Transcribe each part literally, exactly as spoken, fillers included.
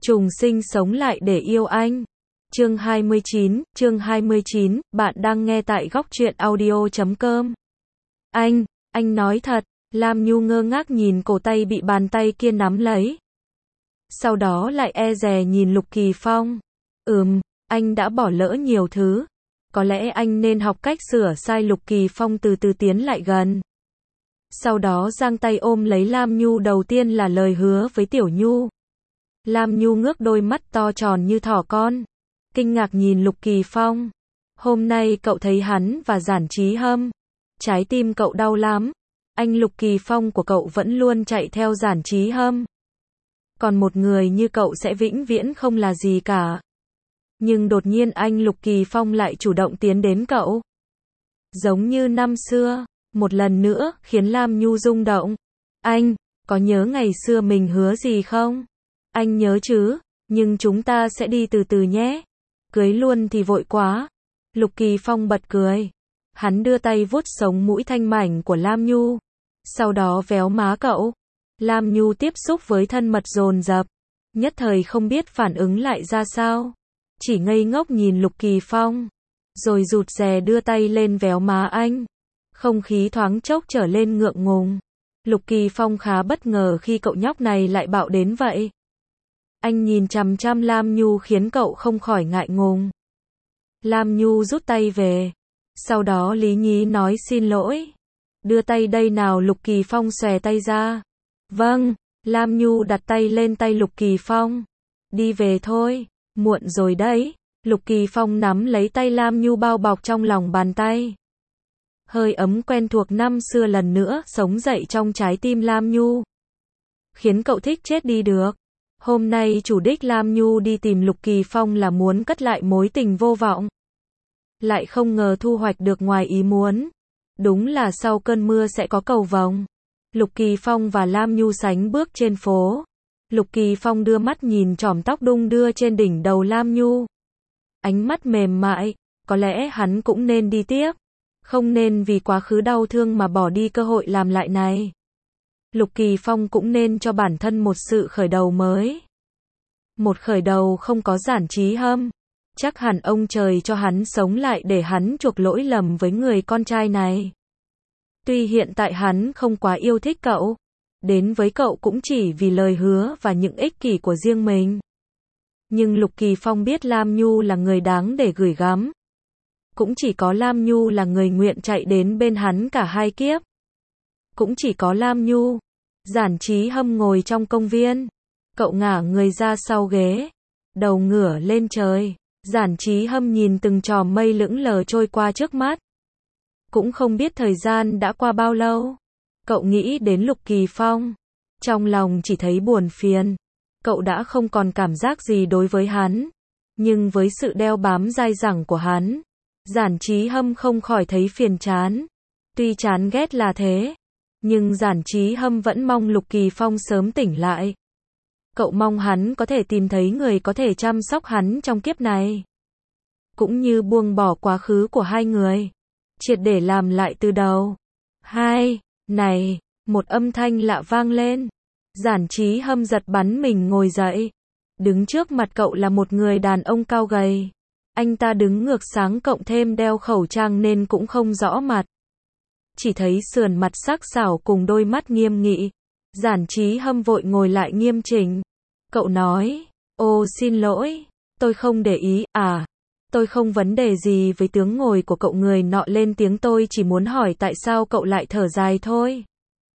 Trùng sinh sống lại để yêu anh. Chương hai mươi chín, chương hai mươi chín, bạn đang nghe tại góc truyện audio chấm com. Anh, anh nói thật, Lam Nhu ngơ ngác nhìn cổ tay bị bàn tay kia nắm lấy. Sau đó lại e dè nhìn Lục Kỳ Phong. Ừm, anh đã bỏ lỡ nhiều thứ. Có lẽ anh nên học cách sửa sai. Lục Kỳ Phong từ từ tiến lại gần. Sau đó giang tay ôm lấy Lam Nhu, đầu tiên là lời hứa với Tiểu Nhu. Lam Nhu ngước đôi mắt to tròn như thỏ con, kinh ngạc nhìn Lục Kỳ Phong. Hôm nay cậu thấy hắn và Giản Chí Hâm, trái tim cậu đau lắm. Anh Lục Kỳ Phong của cậu vẫn luôn chạy theo Giản Chí Hâm. Còn một người như cậu sẽ vĩnh viễn không là gì cả. Nhưng đột nhiên anh Lục Kỳ Phong lại chủ động tiến đến cậu. Giống như năm xưa, một lần nữa khiến Lam Nhu rung động. Anh, có nhớ ngày xưa mình hứa gì không? Anh nhớ chứ, nhưng chúng ta sẽ đi từ từ nhé. Cưới luôn thì vội quá. Lục Kỳ Phong bật cười. Hắn đưa tay vuốt sống mũi thanh mảnh của Lam Nhu. Sau đó véo má cậu. Lam Nhu tiếp xúc với thân mật dồn dập. Nhất thời không biết phản ứng lại ra sao. Chỉ ngây ngốc nhìn Lục Kỳ Phong. Rồi rụt rè đưa tay lên véo má anh. Không khí thoáng chốc trở lên ngượng ngùng. Lục Kỳ Phong khá bất ngờ khi cậu nhóc này lại bạo đến vậy. Anh nhìn chằm chằm Lam Nhu khiến cậu không khỏi ngại ngùng. Lam Nhu rút tay về. Sau đó lý nhí nói xin lỗi. Đưa tay đây nào. Lục Kỳ Phong xòe tay ra. Vâng. Lam Nhu đặt tay lên tay Lục Kỳ Phong. Đi về thôi. Muộn rồi đấy. Lục Kỳ Phong nắm lấy tay Lam Nhu bao bọc trong lòng bàn tay. Hơi ấm quen thuộc năm xưa lần nữa sống dậy trong trái tim Lam Nhu. Khiến cậu thích chết đi được. Hôm nay chủ đích Lam Nhu đi tìm Lục Kỳ Phong là muốn cất lại mối tình vô vọng. Lại không ngờ thu hoạch được ngoài ý muốn. Đúng là sau cơn mưa sẽ có cầu vồng. Lục Kỳ Phong và Lam Nhu sánh bước trên phố. Lục Kỳ Phong đưa mắt nhìn chòm tóc đung đưa trên đỉnh đầu Lam Nhu. Ánh mắt mềm mại, có lẽ hắn cũng nên đi tiếp. Không nên vì quá khứ đau thương mà bỏ đi cơ hội làm lại này. Lục Kỳ Phong cũng nên cho bản thân một sự khởi đầu mới. Một khởi đầu không có Giản Chí Hâm. Chắc hẳn ông trời cho hắn sống lại để hắn chuộc lỗi lầm với người con trai này. Tuy hiện tại hắn không quá yêu thích cậu. Đến với cậu cũng chỉ vì lời hứa và những ích kỷ của riêng mình. Nhưng Lục Kỳ Phong biết Lam Nhu là người đáng để gửi gắm. Cũng chỉ có Lam Nhu là người nguyện chạy đến bên hắn cả hai kiếp. Cũng chỉ có Lam Nhu. Giản Chí Hâm ngồi trong công viên. Cậu ngả người ra sau ghế. Đầu ngửa lên trời. Giản Chí Hâm nhìn từng chòm mây lững lờ trôi qua trước mắt. Cũng không biết thời gian đã qua bao lâu. Cậu nghĩ đến Lục Kỳ Phong. Trong lòng chỉ thấy buồn phiền. Cậu đã không còn cảm giác gì đối với hắn. Nhưng với sự đeo bám dai dẳng của hắn, Giản Chí Hâm không khỏi thấy phiền chán. Tuy chán ghét là thế, nhưng Giản Chí Hâm vẫn mong Lục Kỳ Phong sớm tỉnh lại. Cậu mong hắn có thể tìm thấy người có thể chăm sóc hắn trong kiếp này. Cũng như buông bỏ quá khứ của hai người. Triệt để làm lại từ đầu. Hai, này, một âm thanh lạ vang lên. Giản Chí Hâm giật bắn mình ngồi dậy. Đứng trước mặt cậu là một người đàn ông cao gầy. Anh ta đứng ngược sáng cộng thêm đeo khẩu trang nên cũng không rõ mặt. Chỉ thấy sườn mặt sắc sảo cùng đôi mắt nghiêm nghị. Giản Chí Hâm vội ngồi lại nghiêm chỉnh. Cậu nói, ô xin lỗi, tôi không để ý, à, tôi không vấn đề gì với tướng ngồi của cậu. Người nọ lên tiếng, tôi chỉ muốn hỏi tại sao cậu lại thở dài thôi.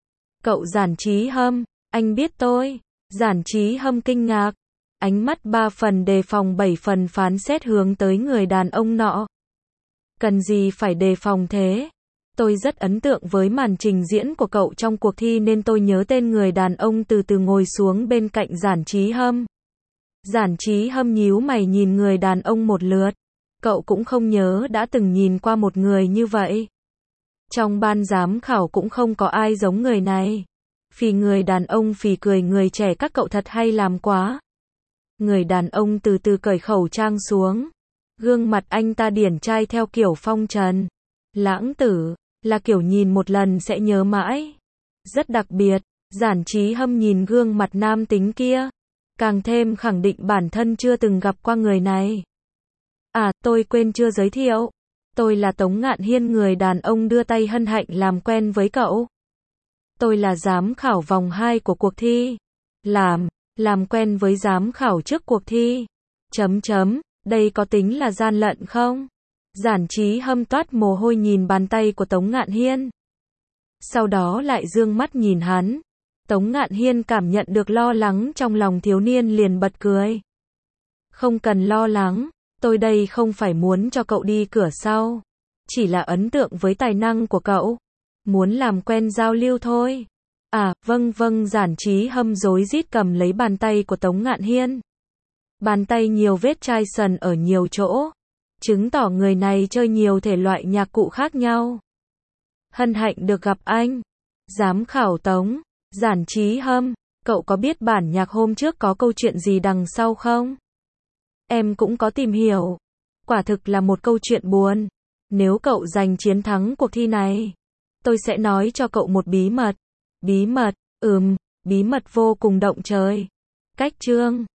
Cậu Giản Chí Hâm, anh biết tôi. Giản Chí Hâm kinh ngạc. Ánh mắt ba phần đề phòng bảy phần phán xét hướng tới người đàn ông nọ. Cần gì phải đề phòng thế? Tôi rất ấn tượng với màn trình diễn của cậu trong cuộc thi nên tôi nhớ tên. Người đàn ông từ từ ngồi xuống bên cạnh Giản Chí Hâm. Giản Chí Hâm nhíu mày nhìn người đàn ông một lượt. Cậu cũng không nhớ đã từng nhìn qua một người như vậy. Trong ban giám khảo cũng không có ai giống người này. Phì người đàn ông phì cười, người trẻ các cậu thật hay làm quá. Người đàn ông từ từ cởi khẩu trang xuống. Gương mặt anh ta điển trai theo kiểu phong trần. Lãng tử, là kiểu nhìn một lần sẽ nhớ mãi. Rất đặc biệt. Giản Chí Hâm nhìn gương mặt nam tính kia. càng thêm khẳng định bản thân chưa từng gặp qua người này. À, tôi quên chưa giới thiệu. Tôi là Tống Ngạn Hiên, người đàn ông đưa tay hân hạnh làm quen với cậu. Tôi là giám khảo vòng hai của cuộc thi. Làm, làm quen với giám khảo trước cuộc thi. Chấm chấm, đây có tính là gian lận không? Giản Chí Hâm toát mồ hôi nhìn bàn tay của Tống Ngạn Hiên. Sau đó lại dương mắt nhìn hắn. Tống Ngạn Hiên cảm nhận được lo lắng trong lòng thiếu niên liền bật cười. Không cần lo lắng, tôi đây không phải muốn cho cậu đi cửa sau. Chỉ là ấn tượng với tài năng của cậu. Muốn làm quen giao lưu thôi. À, vâng vâng, Giản Chí Hâm rối rít cầm lấy bàn tay của Tống Ngạn Hiên. Bàn tay nhiều vết chai sần ở nhiều chỗ. Chứng tỏ người này chơi nhiều thể loại nhạc cụ khác nhau. Hân hạnh được gặp anh. Giám khảo Tống. Giản Chí Hâm, cậu có biết bản nhạc hôm trước có câu chuyện gì đằng sau không? Em cũng có tìm hiểu. Quả thực là một câu chuyện buồn. Nếu cậu giành chiến thắng cuộc thi này, tôi sẽ nói cho cậu một bí mật. Bí mật, ừm, bí mật vô cùng động trời. Cách chương